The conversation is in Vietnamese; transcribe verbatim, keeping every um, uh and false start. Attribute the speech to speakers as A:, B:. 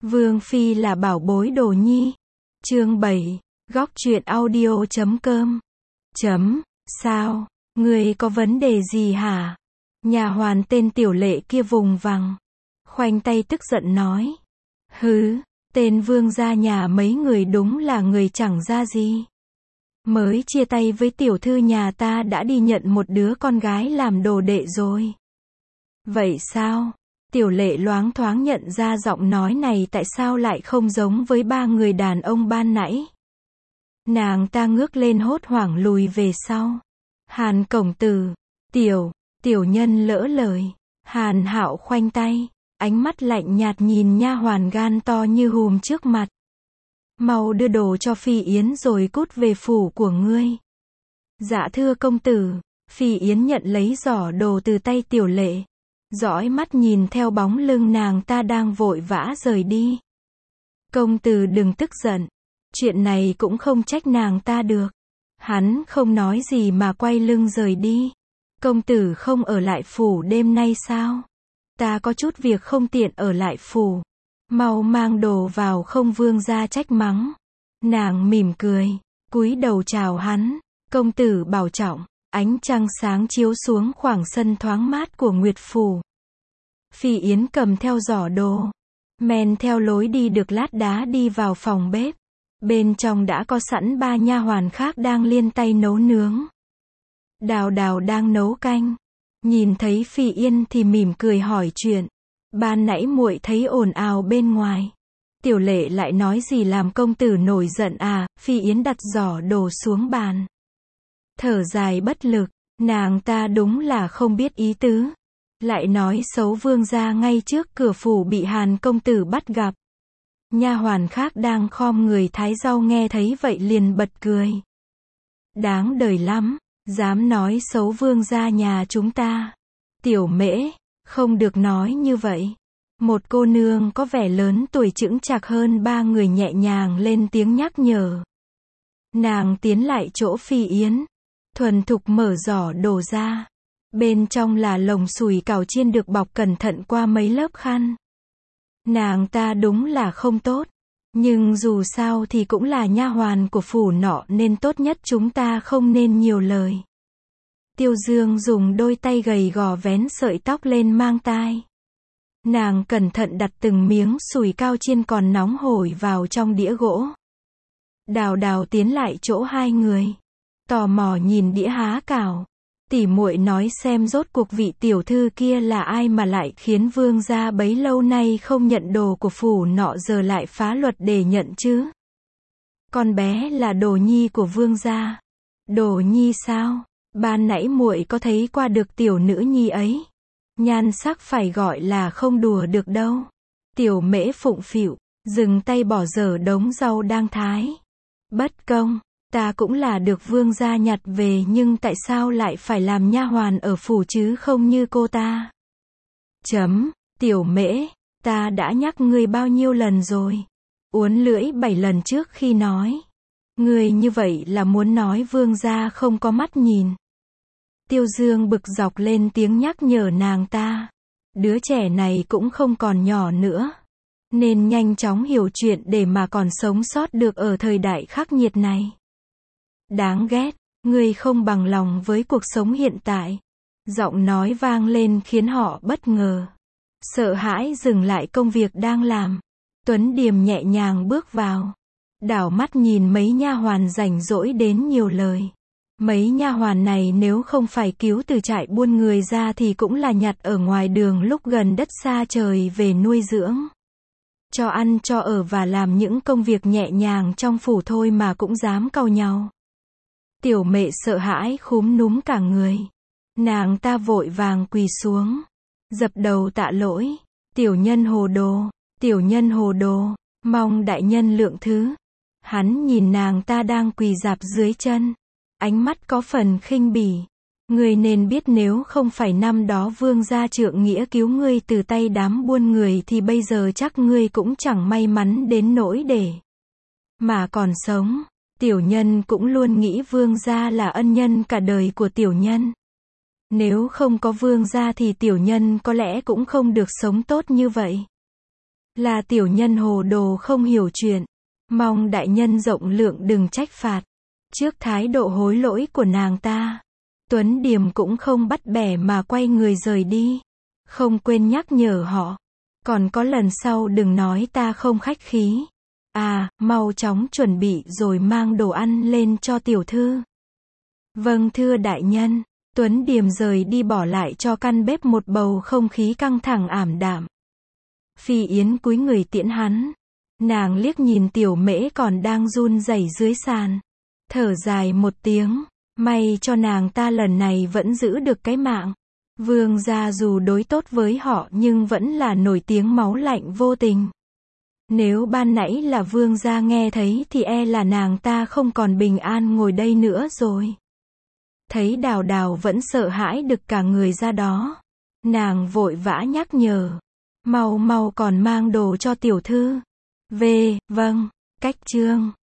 A: Vương phi là bảo bối Đồ Nhi. Chương bảy, góc truyện audio chấm com. Chấm, sao, ngươi có vấn đề gì hả? Nhà hoàn tên Tiểu Lệ kia vùng vằng, khoanh tay tức giận nói. Hứ, tên vương gia nhà mấy người đúng là người chẳng ra gì. Mới chia tay với tiểu thư nhà ta đã đi nhận một đứa con gái làm đồ đệ rồi. Vậy sao? Tiểu Lệ loáng thoáng nhận ra giọng nói này tại sao lại không giống với ba người đàn ông ban nãy. Nàng ta ngước lên hốt hoảng lùi về sau. Hàn công tử, tiểu, tiểu nhân lỡ lời. Hàn Hạo khoanh tay, ánh mắt lạnh nhạt nhìn nha hoàn gan to như hùm trước mặt. Mau đưa đồ cho Phi Yến rồi cút về phủ của ngươi. Dạ thưa công tử. Phi Yến nhận lấy giỏ đồ từ tay Tiểu Lệ, dõi mắt nhìn theo bóng lưng nàng ta đang vội vã rời đi. Công tử đừng tức giận, chuyện này cũng không trách nàng ta được. Hắn không nói gì mà quay lưng rời đi. Công tử không ở lại phủ đêm nay sao? Ta có chút việc không tiện ở lại phủ. Mau mang đồ vào không vương gia trách mắng. Nàng mỉm cười, cúi đầu chào hắn. Công tử bảo trọng. Ánh trăng sáng chiếu xuống khoảng sân thoáng mát của Nguyệt Phủ. Phi Yến cầm theo giỏ đồ, men theo lối đi được lát đá đi vào phòng bếp. Bên trong đã có sẵn ba nha hoàn khác đang liên tay nấu nướng. Đào Đào đang nấu canh, nhìn thấy Phi Yến thì mỉm cười hỏi chuyện. Ban nãy muội thấy ồn ào bên ngoài. Tiểu Lệ lại nói gì làm công tử nổi giận à? Phi Yến đặt giỏ đồ xuống bàn, thở dài bất lực. Nàng ta đúng là không biết ý tứ, lại nói xấu vương gia ngay trước cửa phủ bị Hàn công tử bắt gặp. Nha hoàn khác đang khom người thái rau nghe thấy vậy liền bật cười. Đáng đời lắm, dám nói xấu vương gia nhà chúng ta. Tiểu Mễ, không được nói như vậy. Một cô nương có vẻ lớn tuổi chững chạc hơn ba người nhẹ nhàng lên tiếng nhắc nhở. Nàng tiến lại chỗ Phi Yến, thuần thục mở giỏ đồ ra. Bên trong là lồng sủi cảo chiên được bọc cẩn thận qua mấy lớp khăn. Nàng ta đúng là không tốt, nhưng dù sao thì cũng là nha hoàn của phủ nọ nên tốt nhất chúng ta không nên nhiều lời. Tiêu Dương dùng đôi tay gầy gò vén sợi tóc lên mang tai. Nàng cẩn thận đặt từng miếng sủi cao chiên còn nóng hổi vào trong đĩa gỗ. Đào Đào tiến lại chỗ hai người, tò mò nhìn đĩa há cảo. Tỷ muội nói xem rốt cuộc vị tiểu thư kia là ai mà lại khiến vương gia bấy lâu nay không nhận đồ của phủ nọ giờ lại phá luật để nhận chứ? Con bé là Đồ Nhi của vương gia. Đồ Nhi sao? Ban nãy muội có thấy qua được tiểu nữ nhi ấy. Nhan sắc phải gọi là không đùa được đâu. Tiểu Mễ phụng phịu, dừng tay bỏ dở đống rau đang thái. Bất công, ta cũng là được vương gia nhặt về nhưng tại sao lại phải làm nha hoàn ở phủ chứ không như cô ta? Chấm, Tiểu Mễ, ta đã nhắc ngươi bao nhiêu lần rồi. Uốn lưỡi bảy lần trước khi nói. Ngươi như vậy là muốn nói vương gia không có mắt nhìn. Tiêu Dương bực dọc lên tiếng nhắc nhở nàng ta. Đứa trẻ này cũng không còn nhỏ nữa, nên nhanh chóng hiểu chuyện để mà còn sống sót được ở thời đại khắc nghiệt này. Đáng ghét, ngươi không bằng lòng với cuộc sống hiện tại. Giọng nói vang lên khiến họ bất ngờ. Sợ hãi dừng lại công việc đang làm. Tuấn Điềm nhẹ nhàng bước vào, đảo mắt nhìn mấy nha hoàn rảnh rỗi đến nhiều lời. Mấy nha hoàn này nếu không phải cứu từ trại buôn người ra thì cũng là nhặt ở ngoài đường lúc gần đất xa trời về nuôi dưỡng, cho ăn cho ở và làm những công việc nhẹ nhàng trong phủ thôi mà cũng dám cau nhau. Tiểu Mẹ sợ hãi khúm núm cả người. Nàng ta vội vàng quỳ xuống, dập đầu tạ lỗi. Tiểu nhân hồ đồ, tiểu nhân hồ đồ, mong đại nhân lượng thứ. Hắn nhìn nàng ta đang quỳ rạp dưới chân, ánh mắt có phần khinh bỉ. Ngươi nên biết nếu không phải năm đó vương gia trượng nghĩa cứu ngươi từ tay đám buôn người thì bây giờ chắc ngươi cũng chẳng may mắn đến nỗi để mà còn sống. Tiểu nhân cũng luôn nghĩ vương gia là ân nhân cả đời của tiểu nhân. Nếu không có vương gia thì tiểu nhân có lẽ cũng không được sống tốt như vậy. Là tiểu nhân hồ đồ không hiểu chuyện. Mong đại nhân rộng lượng đừng trách phạt. Trước thái độ hối lỗi của nàng ta, Tuấn Điềm cũng không bắt bẻ mà quay người rời đi. Không quên nhắc nhở họ. Còn có lần sau đừng nói ta không khách khí. À, mau chóng chuẩn bị rồi mang đồ ăn lên cho tiểu thư. Vâng thưa đại nhân. Tuấn Điềm rời đi bỏ lại cho căn bếp một bầu không khí căng thẳng ảm đạm. Phi Yến cúi người tiễn hắn. Nàng liếc nhìn tiểu mễ còn đang run rẩy dưới sàn. Thở dài một tiếng. May cho nàng ta lần này vẫn giữ được cái mạng. Vương gia dù đối tốt với họ nhưng vẫn là nổi tiếng máu lạnh vô tình. Nếu ban nãy là vương gia nghe thấy thì e là nàng ta không còn bình an ngồi đây nữa rồi. Thấy Đào Đào vẫn sợ hãi đực cả người ra đó. Nàng vội vã nhắc nhở. Mau mau còn mang đồ cho tiểu thư. Về, vâng, cách chương.